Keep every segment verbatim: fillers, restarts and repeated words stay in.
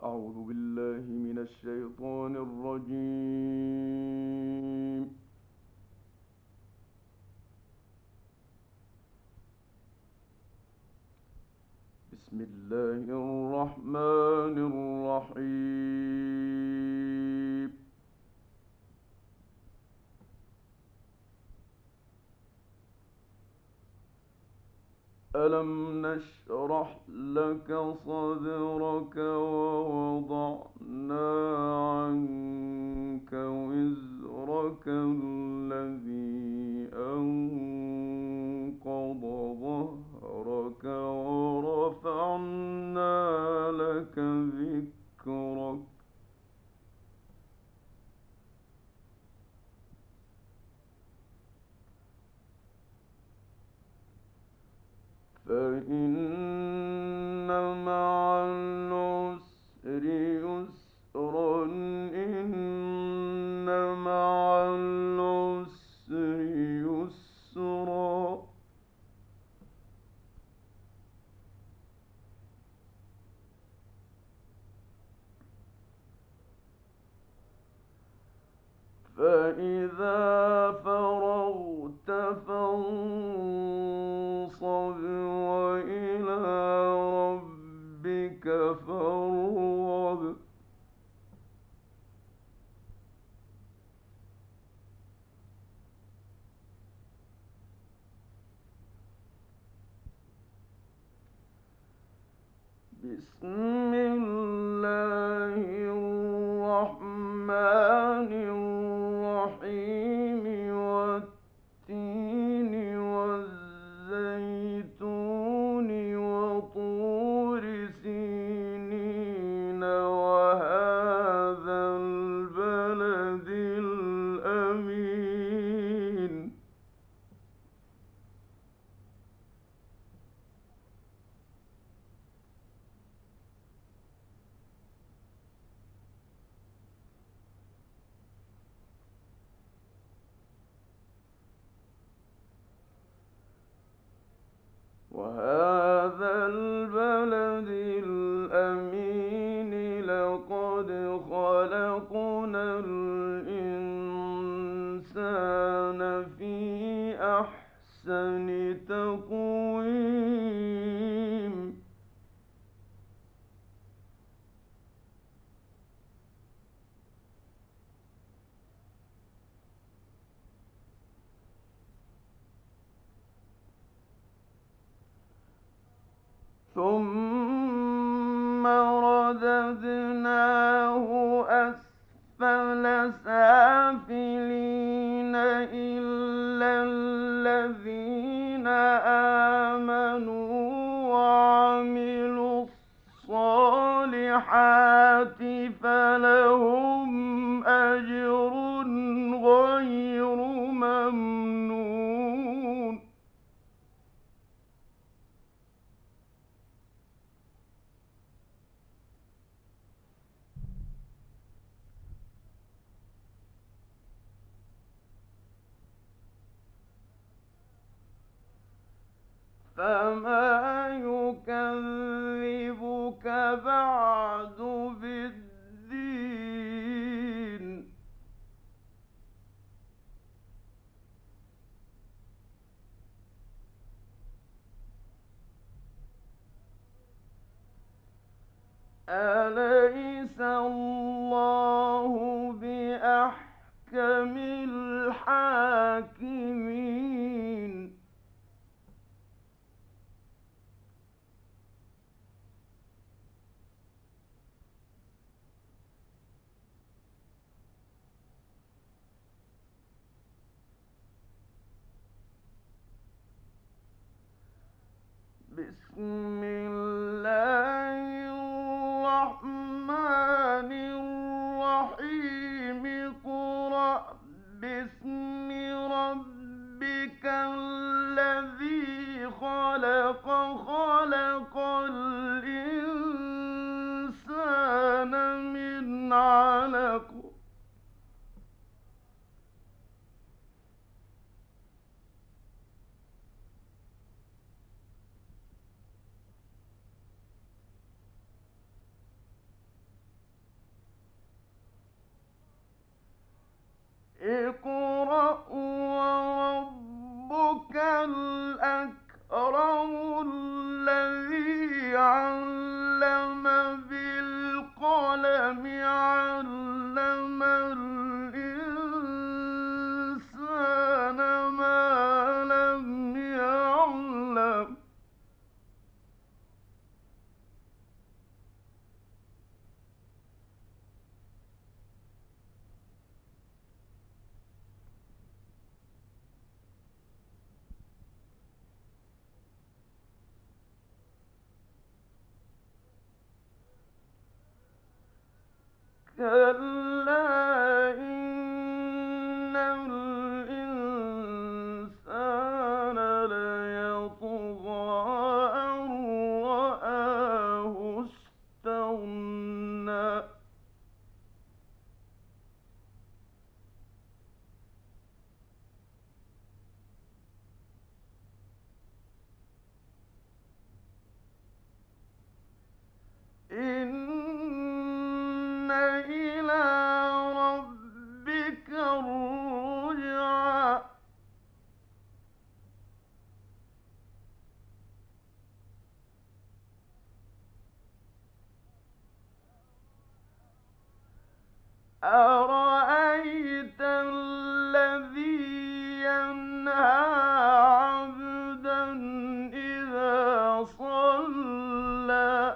أعوذ بالله من الشيطان الرجيم. بسم الله الرحمن الرحيم. ألم نشرح لك صدرك ووضعنا عنك وزرك الذي أنقض ظهرك ورفعنا لك ذكرك. فإن مع العسر يسرا إن مع العسر يسرا. فإذا فرغت فانصب وإلى ربك فارغب. بسم الله الرحمن الرحيم. والتين والزيتون وطور سينين وهذا البلد الأمين. وهذا البلد الأمين لقد خلقنا الإنسان في أحسن تقويم. ثم رددناه أسفل سافلين إلا الذين آمنوا وعملوا الصالحات فلهم أجر غير ممنون. فما يكذبك بعد بالدين. أليس الله بأحكم الحاكمين. بسم الله الرحمن الرحيم. اقرأ باسم ربك الذي خلق. خلق الإنسان من علق. الذي علم بالقلم علم الإنسان ما لم يعلم كلا إن الإنسان ليطغى أن رآه استغنى إن إلى ربك الرجعى أرأيت الذي ينهى عبدا إذا صلى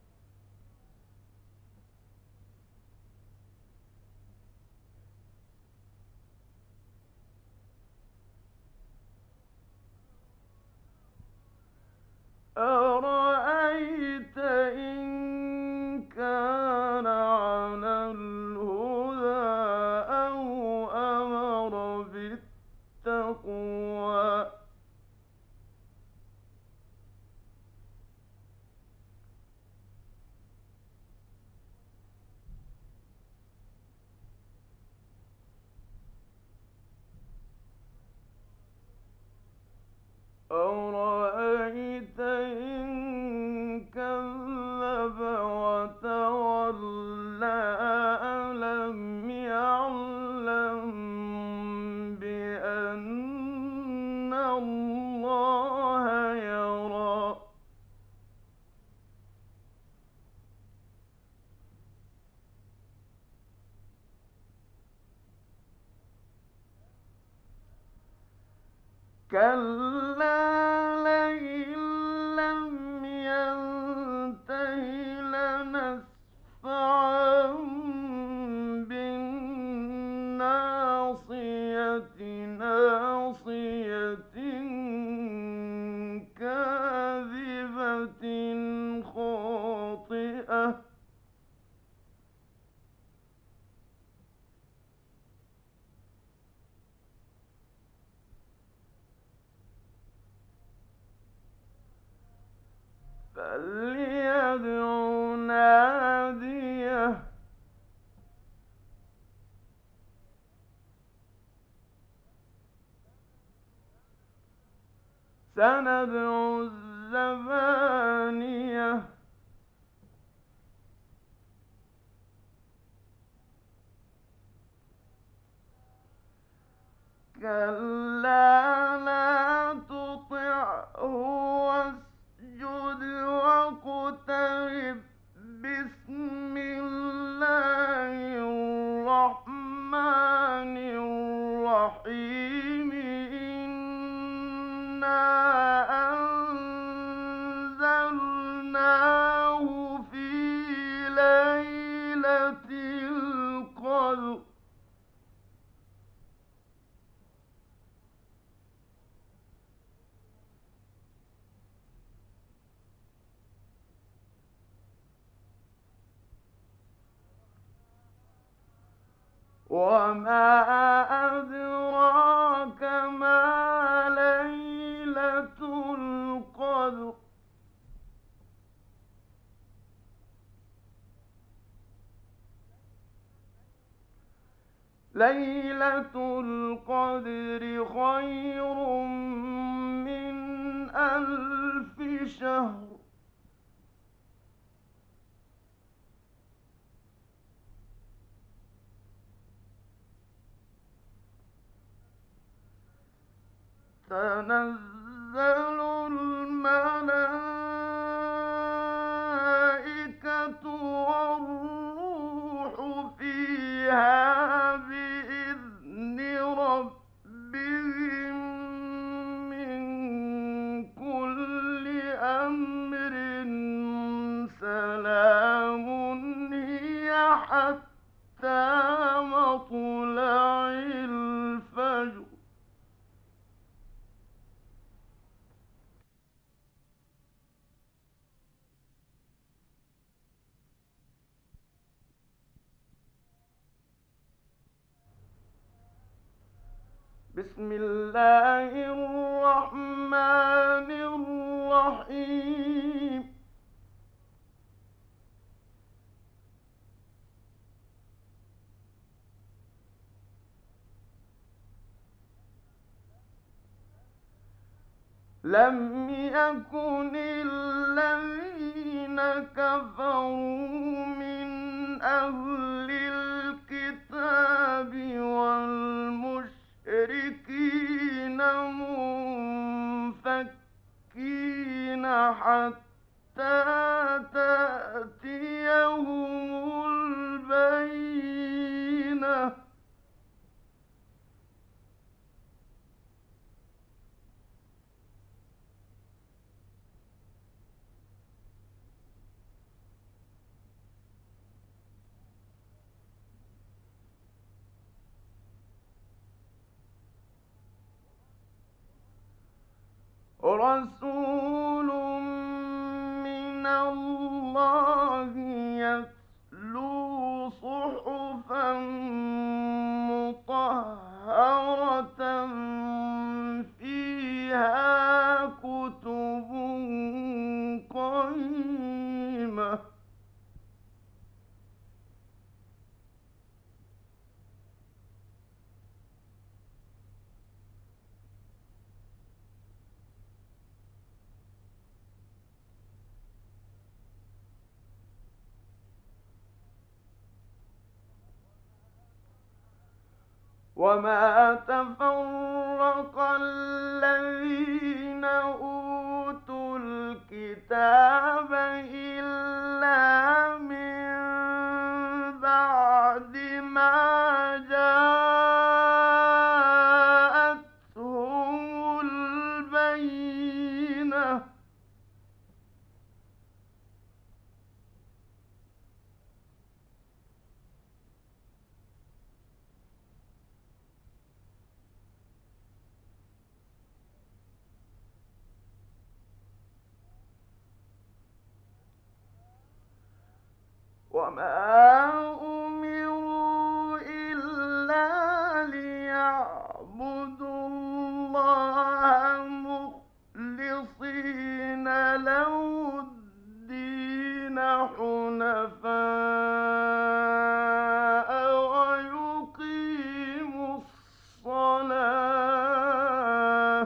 أرأيت إن كان على الهدى أو أمر بالتقوى أرأيت إن كذب وتولى ألم يعلم بأن الله يرى كلا لئن لم ينته لنسفعا بالناصية ناصية كاذبة خاطئة فليدع ناديه سندع الزبانية كلا لا تطعه واسجد واقترب بسم الله الرحمن الرحيم إنا أنزلناه في ليلة القدر وما أدراك ما ليلة القدر ليلة القدر خير من ألف شهر تنزل بسم الله الرحمن الرحيم لم يكن الذين كفروا من أهل الكتاب والمشركين منفكين حتى تأتيهم البينة رسول من الله يتلو صحفا مطهرة فيها كتب قيمة وما تفرق الذين أوتوا الكتاب إلا من بعد ما جاءتهم البينة وما أمروا إلا ليعبدوا الله مخلصين له الدين حنفاء ويقيموا الصلاة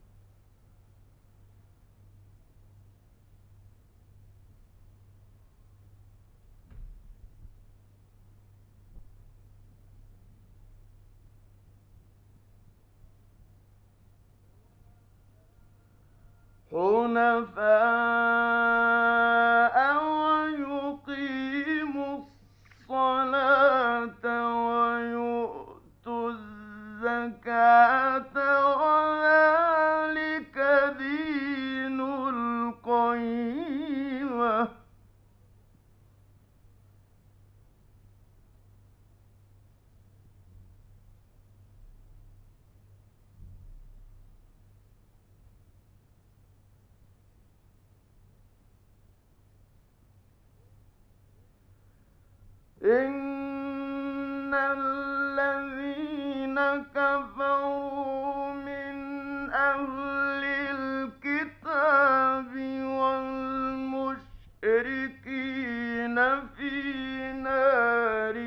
حنفاء ويقيموا الصلاة ويؤتوا الزكاة وذلك دين القيمة إن الذين كفروا من أهل الكتاب والمشركين في نار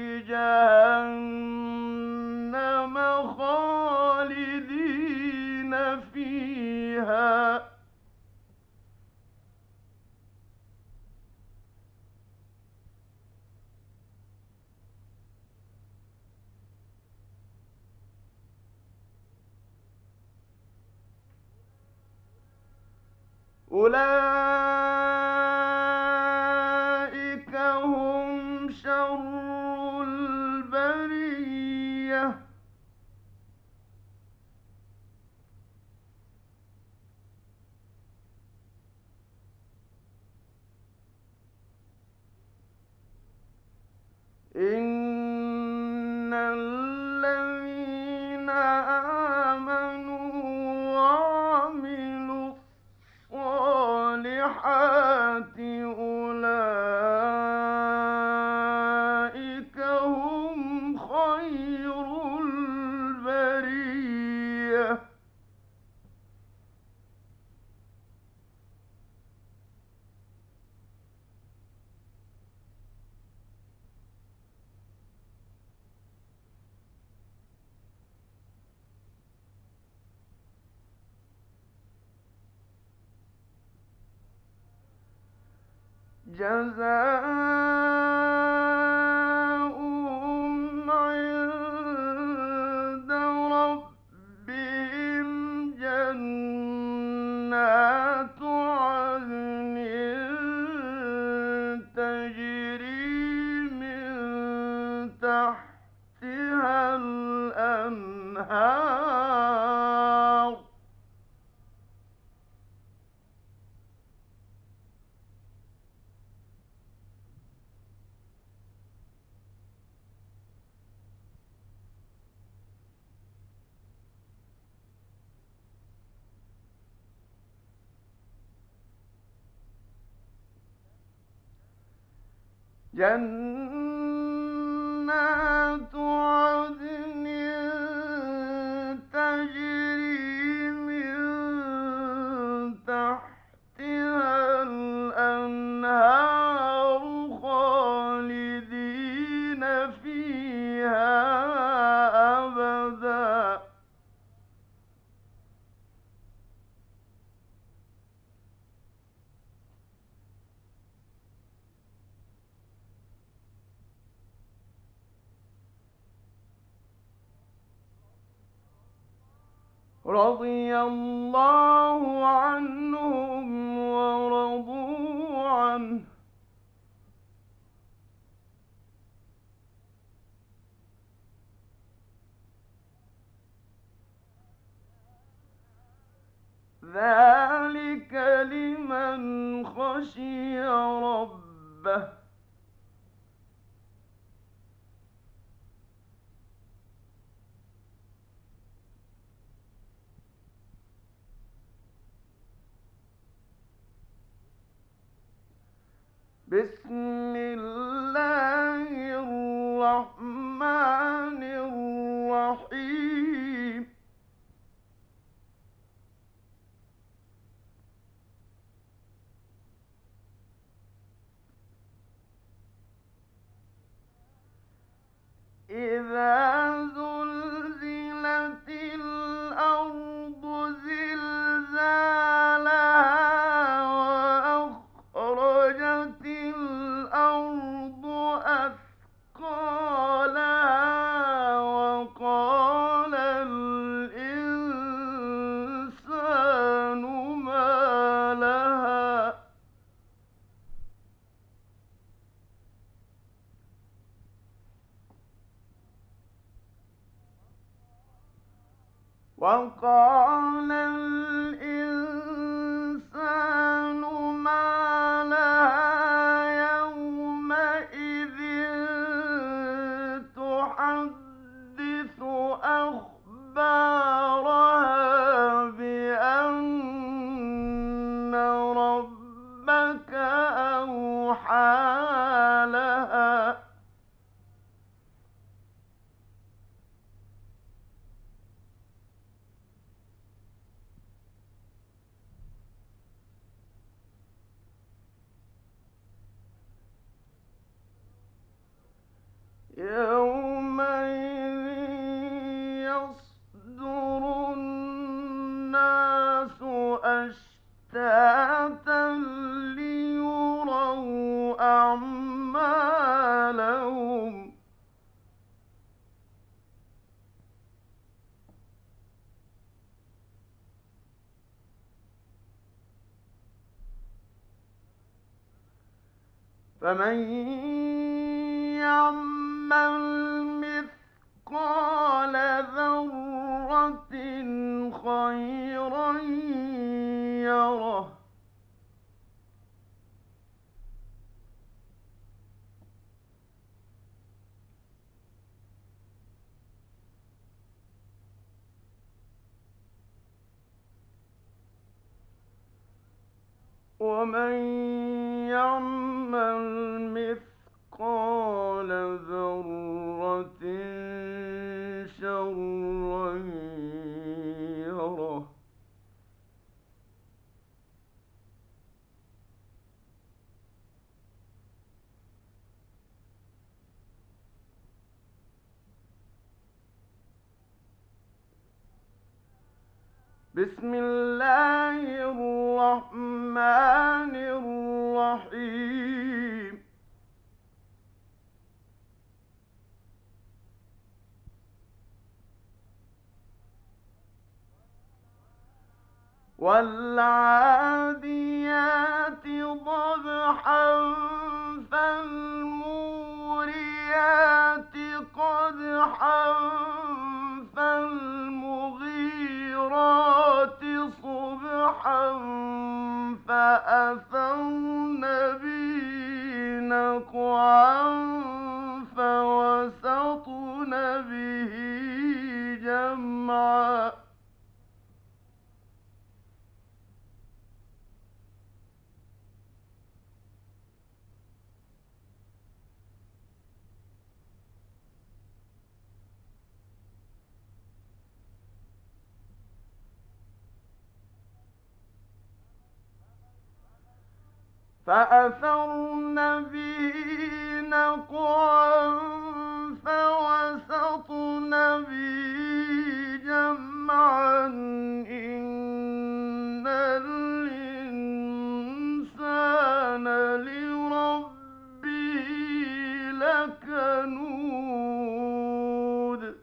جهنم خالدين فيها أولئك هم شر البرية إن الذين آمنوا وعملوا الصالحات أولئك هم خير البرية جزاؤهم عند ربهم جنات عدن تجري من تحتها الأنهار جنات عدن تجري من تحتها الأنهار خالدين فيها أبدا رضي الله عنهم ورضوا عنه ذلك لمن خشي ربه بسم الله الرحمن الرحيم إذا زلزلت الأرض زلزالها وأخرجت الأرض أثقالها وقال الإنسان ما لها وقال الإنسان ما لها يومئذ تحدث أخبارها بأن ربك أوحى لها يومئذ يصدر الناس أشتاتا ليروا أعمالهم فمن يعمل مثقال ذرة خيرا يره ومن يعمل مثقال ذرة شرا يره بسم الله الرحمن الرحيم والعاديات ضبحا فالموريات قدحا فالمغيرات صبحا فأثرن به نقعا فوسطن به جمعا فأثرن به نقعا فوسطن به جمعا إن الإنسان لربه لكنود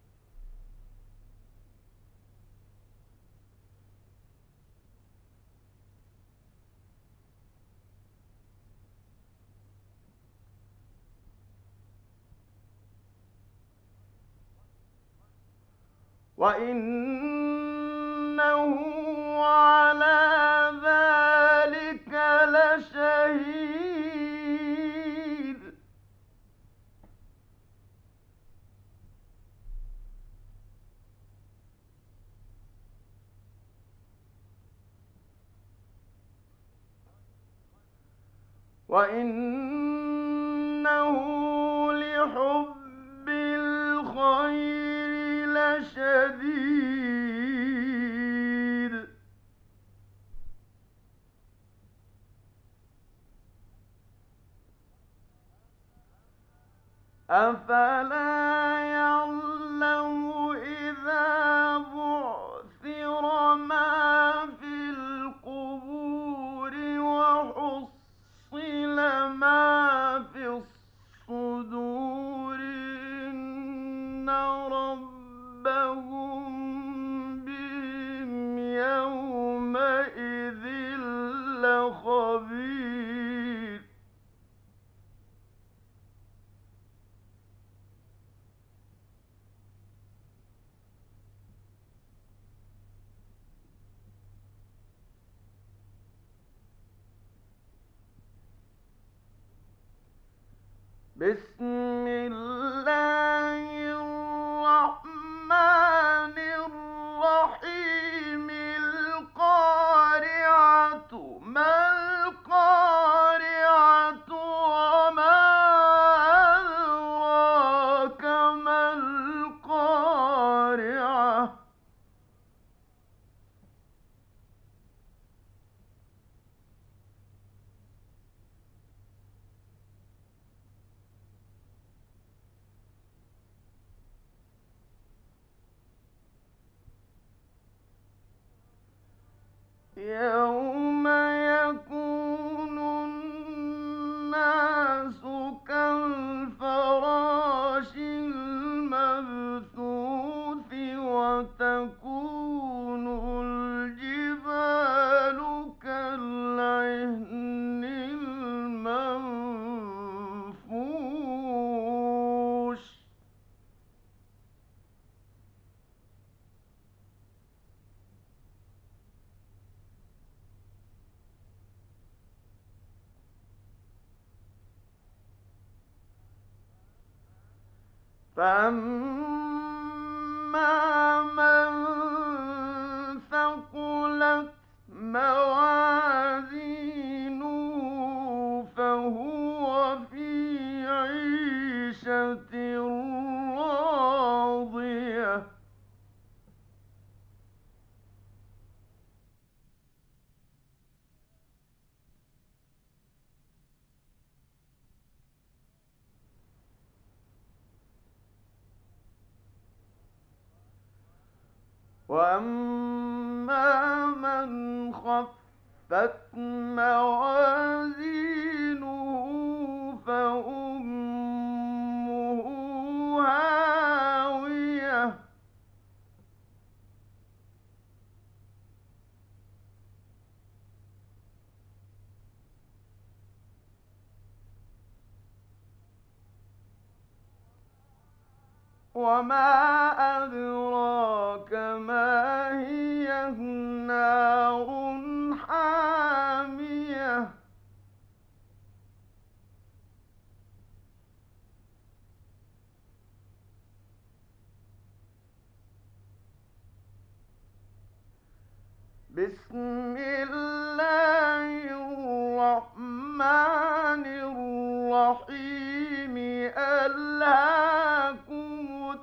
وإنه على ذلك لشهيد وإنه لحب الخير لشديد أفلا يعلم إذا بعثر ما في القبور وحصل ما في الصدور إن ربهم بهم يومئذ لخبير بسم الله الرحمن الرحيم القارعة ما القارعة وما أدراك ما القارعة يوم يكون الناس كالفراش المبثوث وتكون الجبال كالعهن المنفوش فأما من ثقلت موازينه فهو في عيشة راضية وأما من خفت موازينه فأمه هاوية وما أدراك ما هي نار حامية بسم الله الرحمن الرحيم ألهاكم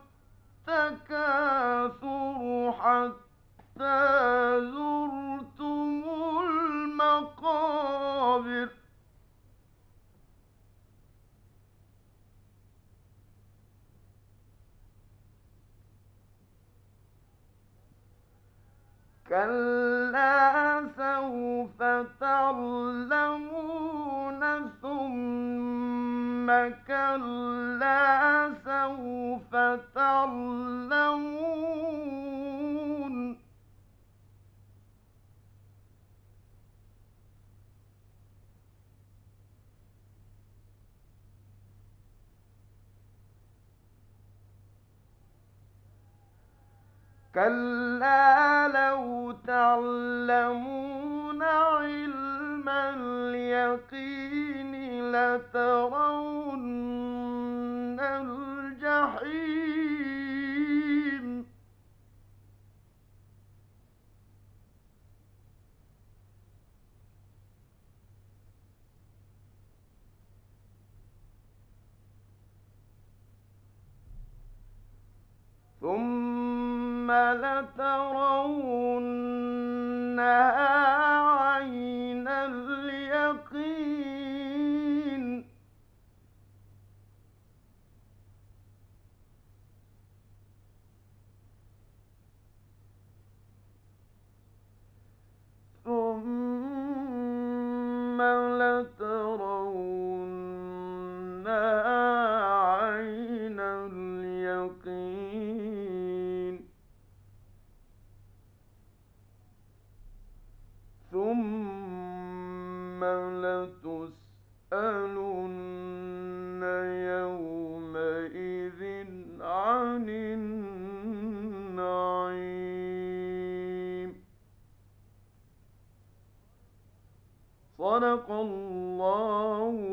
التكاثر حتى زرتم المقابر كلا سوف تعلمون ثم كلا سوف تعلمون كلا لو تعلمون علم اليقين لترون الجحيم ثم لترونها عين اليقين ثم لترونها عين اليقين ثم لتسألن يومئذ عن النعيم صدق الله